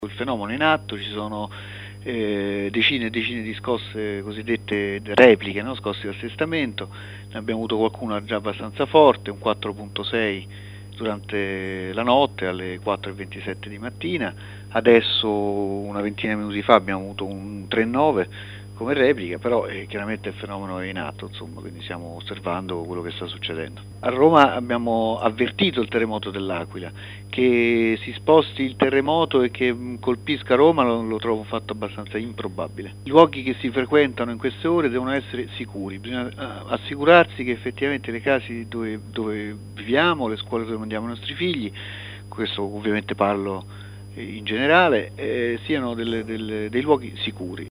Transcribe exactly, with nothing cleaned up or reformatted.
Il fenomeno è in atto, ci sono eh, decine e decine di scosse cosiddette repliche, no? Scosse di assestamento, ne abbiamo avuto qualcuna già abbastanza forte, un quattro punto sei durante la notte alle quattro e ventisette di mattina, adesso una ventina di minuti fa abbiamo avuto un tre virgola nove come replica, però eh, chiaramente il fenomeno è in atto, insomma, quindi stiamo osservando quello che sta succedendo. A Roma abbiamo avvertito il terremoto dell'Aquila, che si sposti il terremoto e che mh, colpisca Roma lo, lo trovo un fatto abbastanza improbabile. I luoghi che si frequentano in queste ore devono essere sicuri, bisogna uh, assicurarsi che effettivamente le case dove, dove viviamo, le scuole dove mandiamo i nostri figli, questo ovviamente parlo in generale, eh, siano delle, delle, dei luoghi sicuri.